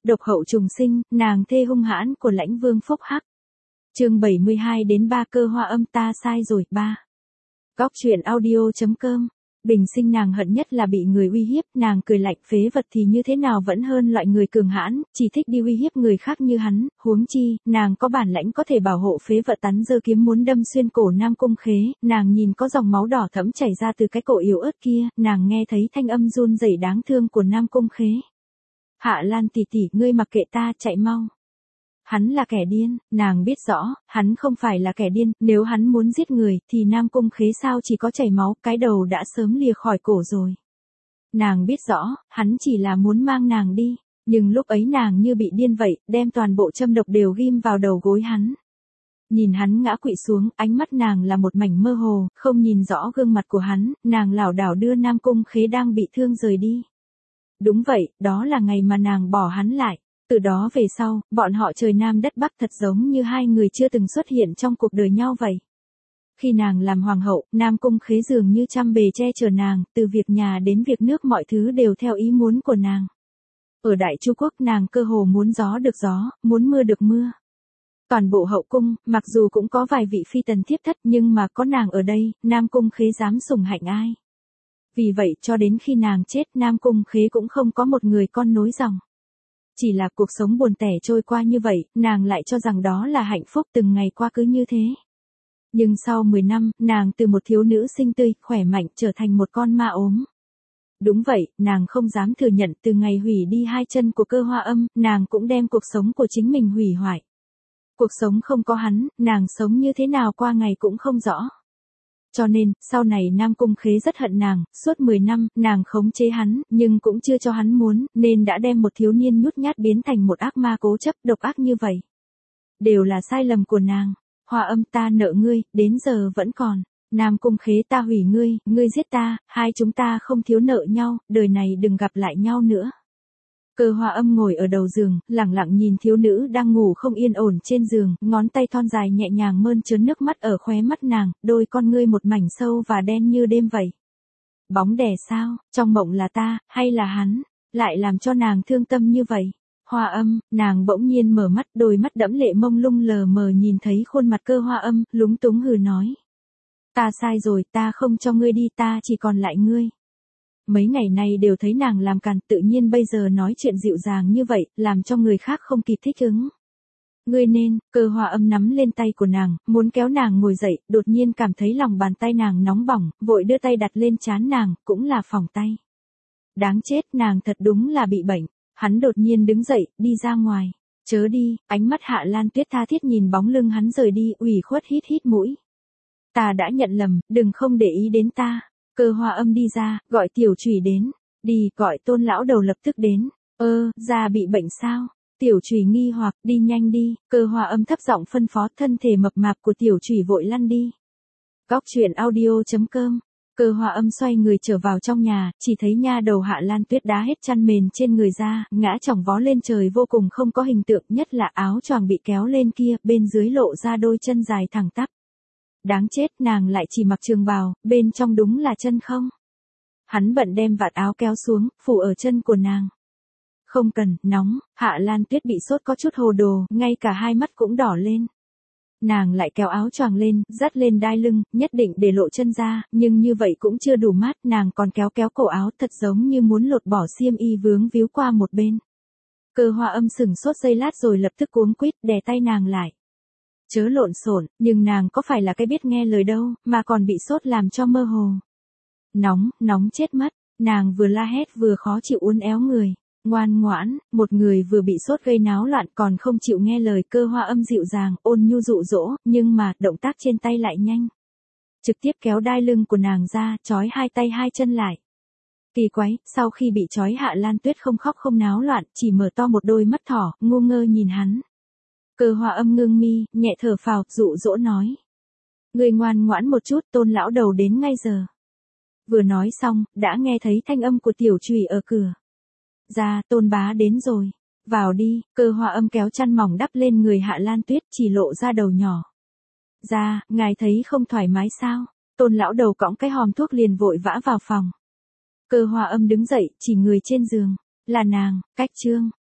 Độc hậu trùng sinh, nàng thê hung hãn của Lãnh Vương Phúc Hắc. Chương 72 đến 3 Cơ Hoa Âm ta sai rồi 3. Góc truyện audio.com. Bình sinh nàng hận nhất là bị người uy hiếp, nàng cười lạnh phế vật thì như thế nào vẫn hơn loại người cường hãn, chỉ thích đi uy hiếp người khác như hắn, huống chi, nàng có bản lãnh có thể bảo hộ phế vật tắn giơ kiếm muốn đâm xuyên cổ Nam Cung Khế, nàng nhìn có dòng máu đỏ thẫm chảy ra từ cái cổ yếu ớt kia, nàng nghe thấy thanh âm run rẩy đáng thương của Nam Cung Khế. Hạ Lan tỷ tỷ, ngươi mặc kệ ta, chạy mau. Hắn là kẻ điên, nàng biết rõ, hắn không phải là kẻ điên, nếu hắn muốn giết người, thì Nam Cung Khế sao chỉ có chảy máu, cái đầu đã sớm lìa khỏi cổ rồi. Nàng biết rõ, hắn chỉ là muốn mang nàng đi, nhưng lúc ấy nàng như bị điên vậy, đem toàn bộ châm độc đều ghim vào đầu gối hắn. Nhìn hắn ngã quỵ xuống, ánh mắt nàng là một mảnh mơ hồ, không nhìn rõ gương mặt của hắn, nàng lảo đảo đưa Nam Cung Khế đang bị thương rời đi. Đúng vậy, đó là ngày mà nàng bỏ hắn lại. Từ đó về sau, bọn họ trời Nam đất Bắc thật giống như hai người chưa từng xuất hiện trong cuộc đời nhau vậy. Khi nàng làm hoàng hậu, Nam Cung Khế dường như trăm bề che chở nàng, từ việc nhà đến việc nước mọi thứ đều theo ý muốn của nàng. Ở Đại Chu Quốc nàng cơ hồ muốn gió được gió, muốn mưa được mưa. Toàn bộ hậu cung, mặc dù cũng có vài vị phi tần thiếp thất nhưng mà có nàng ở đây, Nam Cung Khế dám sủng hạnh ai. Vì vậy cho đến khi nàng chết Nam Cung Khế cũng không có một người con nối dòng. Chỉ là cuộc sống buồn tẻ trôi qua như vậy, nàng lại cho rằng đó là hạnh phúc từng ngày qua cứ như thế. Nhưng sau 10 năm, nàng từ một thiếu nữ xinh tươi, khỏe mạnh trở thành một con ma ốm. Đúng vậy, nàng không dám thừa nhận từ ngày hủy đi hai chân của Cơ Hoa Âm, nàng cũng đem cuộc sống của chính mình hủy hoại. Cuộc sống không có hắn, nàng sống như thế nào qua ngày cũng không rõ. Cho nên, sau này Nam Cung Khế rất hận nàng, suốt 10 năm, nàng khống chế hắn, nhưng cũng chưa cho hắn muốn, nên đã đem một thiếu niên nhút nhát biến thành một ác ma cố chấp, độc ác như vậy. Đều là sai lầm của nàng. Hoa Âm ta nợ ngươi, đến giờ vẫn còn. Nam Cung Khế ta hủy ngươi, ngươi giết ta, hai chúng ta không thiếu nợ nhau, đời này đừng gặp lại nhau nữa. Cơ Hoa Âm ngồi ở đầu giường, lẳng lặng nhìn thiếu nữ đang ngủ không yên ổn trên giường, ngón tay thon dài nhẹ nhàng mơn trớn nước mắt ở khóe mắt nàng, đôi con ngươi một mảnh sâu và đen như đêm vậy. Bóng đè sao, trong mộng là ta, hay là hắn, lại làm cho nàng thương tâm như vậy. Hoa Âm, nàng bỗng nhiên mở mắt, đôi mắt đẫm lệ mông lung lờ mờ nhìn thấy khuôn mặt Cơ Hoa Âm, lúng túng hừ nói. Ta sai rồi, ta không cho ngươi đi, ta chỉ còn lại ngươi. Mấy ngày nay đều thấy nàng làm càn, tự nhiên bây giờ nói chuyện dịu dàng như vậy, làm cho người khác không kịp thích ứng. Ngươi nên, Cơ Hoa Âm nắm lên tay của nàng, muốn kéo nàng ngồi dậy, đột nhiên cảm thấy lòng bàn tay nàng nóng bỏng, vội đưa tay đặt lên trán nàng, cũng là phỏng tay. Đáng chết, nàng thật đúng là bị bệnh. Hắn đột nhiên đứng dậy, đi ra ngoài. Chớ đi, ánh mắt Hạ Lan Tuyết tha thiết nhìn bóng lưng hắn rời đi, ủy khuất hít hít mũi. Ta đã nhận lầm, đừng không để ý đến ta. Cơ Hoa Âm đi ra, gọi Tiểu Chủy đến. Đi, gọi Tôn lão đầu lập tức đến. Da bị bệnh sao? Tiểu Chủy nghi hoặc, đi nhanh đi. Cơ Hoa Âm thấp giọng phân phó, thân thể mập mạp của Tiểu Chủy vội lăn đi. Góc truyện audio.com. Cơ Hoa Âm xoay người trở vào trong nhà, chỉ thấy nha đầu Hạ Lan Tuyết đá hết chăn mền trên người ra, ngã chỏng vó lên trời vô cùng không có hình tượng, nhất là áo choàng bị kéo lên kia, bên dưới lộ ra đôi chân dài thẳng tắp. Đáng chết, nàng lại chỉ mặc trường bào, bên trong đúng là chân không. Hắn bận đem vạt áo kéo xuống, phủ ở chân của nàng. Không cần, nóng, Hạ Lan Tuyết bị sốt có chút hồ đồ, ngay cả hai mắt cũng đỏ lên. Nàng lại kéo áo choàng lên, dắt lên đai lưng, nhất định để lộ chân ra, nhưng như vậy cũng chưa đủ mát, nàng còn kéo kéo cổ áo thật giống như muốn lột bỏ xiêm y vướng víu qua một bên. Cơ Hoa Âm sửng sốt giây lát rồi lập tức cuống quýt đè tay nàng lại. Chớ lộn xộn, nhưng nàng có phải là cái biết nghe lời đâu, mà còn bị sốt làm cho mơ hồ. Nóng, nóng chết mất, nàng vừa la hét vừa khó chịu uốn éo người. Ngoan ngoãn, một người vừa bị sốt gây náo loạn còn không chịu nghe lời. Cơ Hoa Âm dịu dàng, ôn nhu dụ dỗ, nhưng mà, động tác trên tay lại nhanh. Trực tiếp kéo đai lưng của nàng ra, trói hai tay hai chân lại. Kỳ quái, sau khi bị trói Hạ Lan Tuyết không khóc không náo loạn, chỉ mở to một đôi mắt thỏ, ngu ngơ nhìn hắn. Cơ Hoa Âm ngưng mi, nhẹ thở phào, dụ dỗ nói. Ngươi ngoan ngoãn một chút, Tôn lão đầu đến ngay giờ. Vừa nói xong, đã nghe thấy thanh âm của Tiểu Chủy ở cửa. Ra, Tôn bá đến rồi. Vào đi, Cơ Hoa Âm kéo chăn mỏng đắp lên người Hạ Lan Tuyết, chỉ lộ ra đầu nhỏ. Ra, ngài thấy không thoải mái sao? Tôn lão đầu cõng cái hòm thuốc liền vội vã vào phòng. Cơ Hoa Âm đứng dậy, chỉ người trên giường. Là nàng, Cách Trương.